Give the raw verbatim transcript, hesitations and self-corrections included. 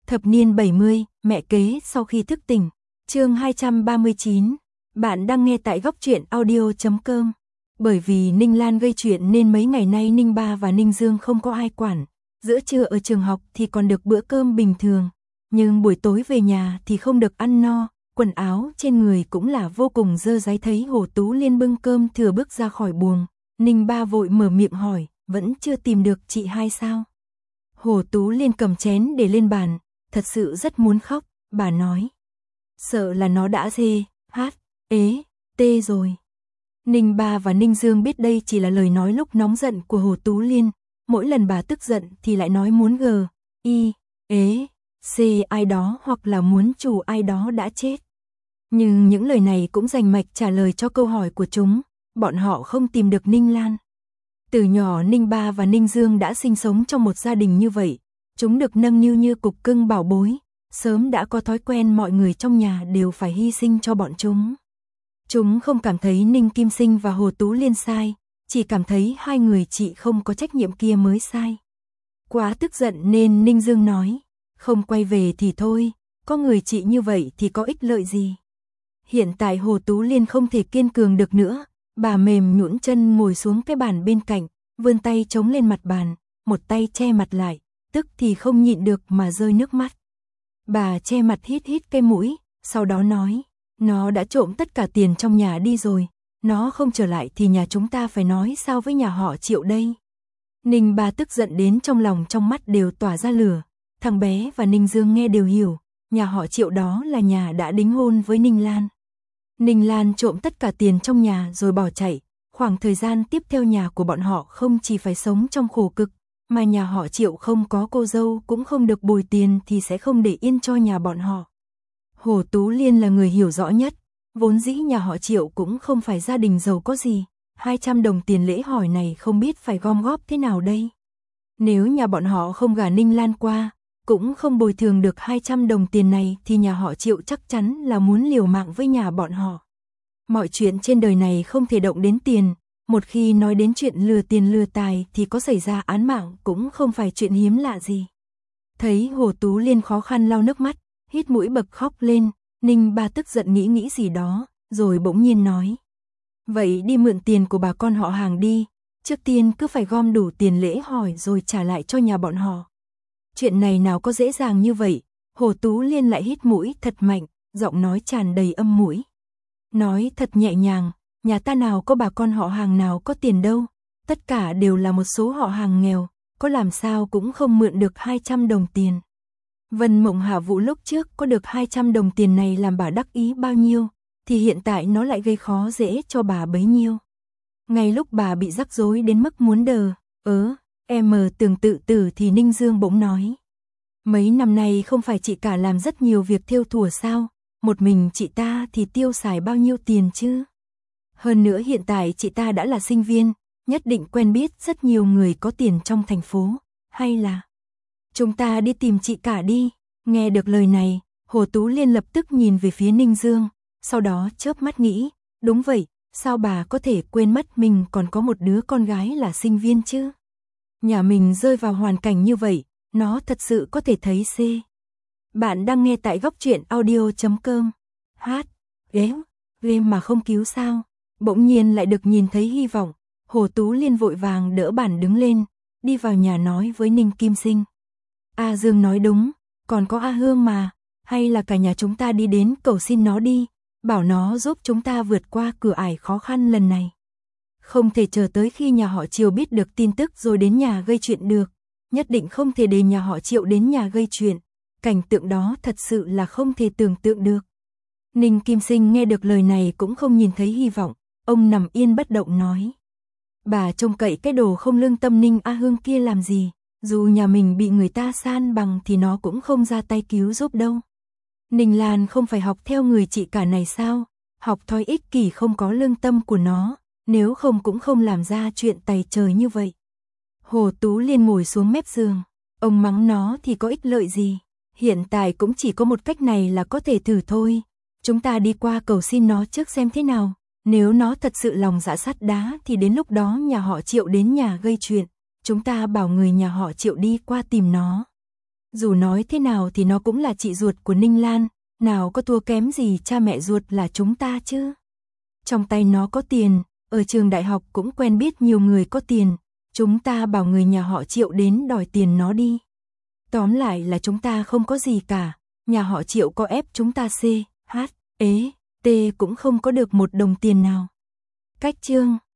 Thập niên bảy mươi, mẹ kế sau khi thức tỉnh. Chương hai trăm ba mươi chín. Bạn đang nghe tại góc truyện audio chấm com. Bởi vì Ninh Lan gây chuyện nên mấy ngày nay Ninh Ba và Ninh Dương không có ai quản. Giữa trưa ở trường học thì còn được bữa cơm bình thường, nhưng buổi tối về nhà thì không được ăn no, quần áo trên người cũng là vô cùng dơ dáy. Thấy Hồ Tú Liên bưng cơm thừa bước ra khỏi buồng, Ninh Ba vội mở miệng hỏi, vẫn chưa tìm được chị hai sao? Hồ Tú Liên cầm chén để lên bàn, thật sự rất muốn khóc, bà nói. Sợ là nó đã dê, hát, ế, tê rồi. Ninh Ba và Ninh Dương biết đây chỉ là lời nói lúc nóng giận của Hồ Tú Liên, mỗi lần bà tức giận thì lại nói muốn gờ, y, ế, xê ai đó hoặc là muốn chủ ai đó đã chết. Nhưng những lời này cũng rành mạch trả lời cho câu hỏi của chúng, bọn họ không tìm được Ninh Lan. Từ nhỏ Ninh Ba và Ninh Dương đã sinh sống trong một gia đình như vậy, chúng được nâng niu như cục cưng bảo bối, sớm đã có thói quen mọi người trong nhà đều phải hy sinh cho bọn chúng. Chúng không cảm thấy Ninh Kim Sinh và Hồ Tú Liên sai, chỉ cảm thấy hai người chị không có trách nhiệm kia mới sai. Quá tức giận nên Ninh Dương nói, không quay về thì thôi, có người chị như vậy thì có ích lợi gì. Hiện tại Hồ Tú Liên không thể kiên cường được nữa, bà mềm nhũn chân ngồi xuống cái bàn bên cạnh, vươn tay chống lên mặt bàn, một tay che mặt lại, tức thì không nhịn được mà rơi nước mắt. Bà che mặt hít hít cái mũi, sau đó nói, nó đã trộm tất cả tiền trong nhà đi rồi, nó không trở lại thì nhà chúng ta phải nói sao với nhà họ Triệu đây. Ninh Ba tức giận đến trong lòng trong mắt đều tỏa ra lửa, thằng bé và Ninh Dương nghe đều hiểu, nhà họ Triệu đó là nhà đã đính hôn với Ninh Lan. Ninh Lan trộm tất cả tiền trong nhà rồi bỏ chạy, khoảng thời gian tiếp theo nhà của bọn họ không chỉ phải sống trong khổ cực, mà nhà họ Triệu không có cô dâu cũng không được bồi tiền thì sẽ không để yên cho nhà bọn họ. Hồ Tú Liên là người hiểu rõ nhất, vốn dĩ nhà họ Triệu cũng không phải gia đình giàu có gì, hai trăm đồng tiền lễ hỏi này không biết phải gom góp thế nào đây. Nếu nhà bọn họ không gả Ninh Lan qua, cũng không bồi thường được hai trăm đồng tiền này thì nhà họ Triệu chắc chắn là muốn liều mạng với nhà bọn họ. Mọi chuyện trên đời này không thể động đến tiền, một khi nói đến chuyện lừa tiền lừa tài thì có xảy ra án mạng cũng không phải chuyện hiếm lạ gì. Thấy Hồ Tú Liên khó khăn lau nước mắt, hít mũi bật khóc lên, Ninh Ba tức giận nghĩ nghĩ gì đó, rồi bỗng nhiên nói. Vậy đi mượn tiền của bà con họ hàng đi, trước tiên cứ phải gom đủ tiền lễ hỏi rồi trả lại cho nhà bọn họ. Chuyện này nào có dễ dàng như vậy, Hồ Tú Liên lại hít mũi thật mạnh, giọng nói tràn đầy âm mũi. Nói thật nhẹ nhàng, nhà ta nào có bà con họ hàng nào có tiền đâu, tất cả đều là một số họ hàng nghèo, có làm sao cũng không mượn được hai trăm đồng tiền. Vân Mộng Hạ Vũ lúc trước có được hai trăm đồng tiền này làm bà đắc ý bao nhiêu, thì hiện tại nó lại gây khó dễ cho bà bấy nhiêu. Ngay lúc bà bị rắc rối đến mức muốn đờ, ớ, em mờ tưởng tự tử thì Ninh Dương bỗng nói. Mấy năm nay không phải chị cả làm rất nhiều việc thêu thùa sao, một mình chị ta thì tiêu xài bao nhiêu tiền chứ. Hơn nữa hiện tại chị ta đã là sinh viên, nhất định quen biết rất nhiều người có tiền trong thành phố, hay là chúng ta đi tìm chị cả đi. Nghe được lời này, Hồ Tú Liên lập tức nhìn về phía Ninh Dương, sau đó chớp mắt nghĩ, đúng vậy, sao bà có thể quên mất mình còn có một đứa con gái là sinh viên chứ? Nhà mình rơi vào hoàn cảnh như vậy, nó thật sự có thể thấy xê. Bạn đang nghe tại góc truyện audio chấm com. Hát, ghém, game mà không cứu sao? Bỗng nhiên lại được nhìn thấy hy vọng, Hồ Tú Liên vội vàng đỡ bản đứng lên, đi vào nhà nói với Ninh Kim Sinh. A Dương nói đúng, còn có A Hương mà, hay là cả nhà chúng ta đi đến cầu xin nó đi, bảo nó giúp chúng ta vượt qua cửa ải khó khăn lần này. Không thể chờ tới khi nhà họ Triệu biết được tin tức rồi đến nhà gây chuyện được, nhất định không thể để nhà họ Triệu đến nhà gây chuyện, cảnh tượng đó thật sự là không thể tưởng tượng được. Ninh Kim Sinh nghe được lời này cũng không nhìn thấy hy vọng, ông nằm yên bất động nói. Bà trông cậy cái đồ không lương tâm Ninh A Hương kia làm gì, dù nhà mình bị người ta san bằng thì nó cũng không ra tay cứu giúp đâu. Ninh Lan không phải học theo người chị cả này sao, học thói ích kỷ không có lương tâm của nó, nếu không cũng không làm ra chuyện tày trời như vậy. Hồ Tú Liên ngồi xuống mép giường, ông mắng nó thì có ích lợi gì, hiện tại cũng chỉ có một cách này là có thể thử thôi, chúng ta đi qua cầu xin nó trước xem thế nào, nếu nó thật sự lòng dạ sắt đá thì đến lúc đó nhà họ Triệu đến nhà gây chuyện, chúng ta bảo người nhà họ Triệu đi qua tìm nó. Dù nói thế nào thì nó cũng là chị ruột của Ninh Lan, nào có thua kém gì cha mẹ ruột là chúng ta chứ. Trong tay nó có tiền, ở trường đại học cũng quen biết nhiều người có tiền, chúng ta bảo người nhà họ Triệu đến đòi tiền nó đi. Tóm lại là chúng ta không có gì cả, nhà họ Triệu có ép chúng ta C, H, ế, T cũng không có được một đồng tiền nào. Cách chương